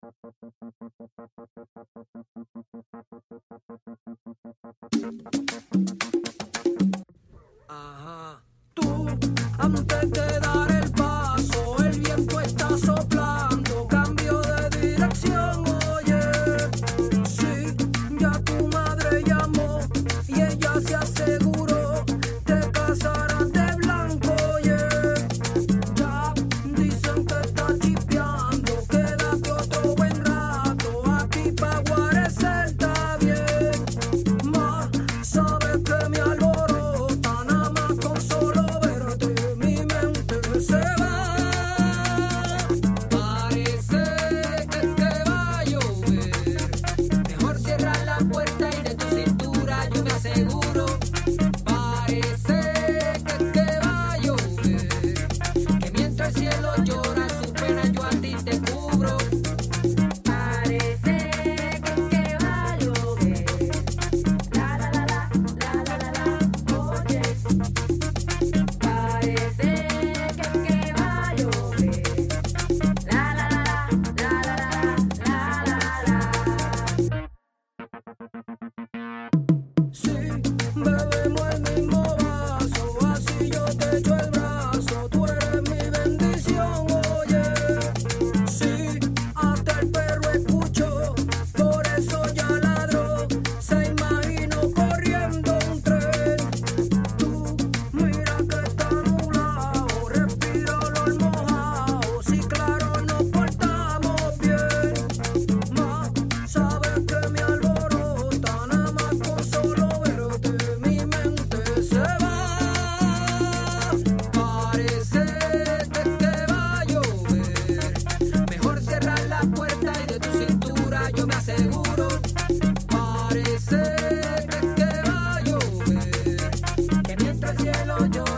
Ajá. Tú, antes de dar el paso, el viento está soplando, cambio de dirección, oye. Sí, ya tu madre llamó y ella se aseguró, te casarás de blanco, oye. Ya dicen que está chispeando, quédate otro buen rato, aquí pa' guarecer está bien. Más sabes que me alborota, nada más con solo verte mi mente se va. Parece que va a llover, mejor cierra la puerta y de tu cintura yo me aseguro. Parece que va a llover, que mientras el cielo llora su pena yo a ti te cubro. Parece que va a llover, la la la la, la la la la, oye. Parece que va a llover, la la la la, la la la, la la la. Sí, bebemos el mismo vaso, así yo te echo el brazo, tú eres mi bendición, oye. Sí, hasta el perro escuchó, por eso ya ladró, se imaginó corriendo un tren. Tú, mira que está nublado, respira olor mojado, si claro nos portamos bien. Más sabes que me alborota, nada más con solo verte mi mente se va. Parece que va a llover, mejor cerrar la puerta y de tu cintura yo me aseguro. Parece que va a llover, que mientras el cielo llora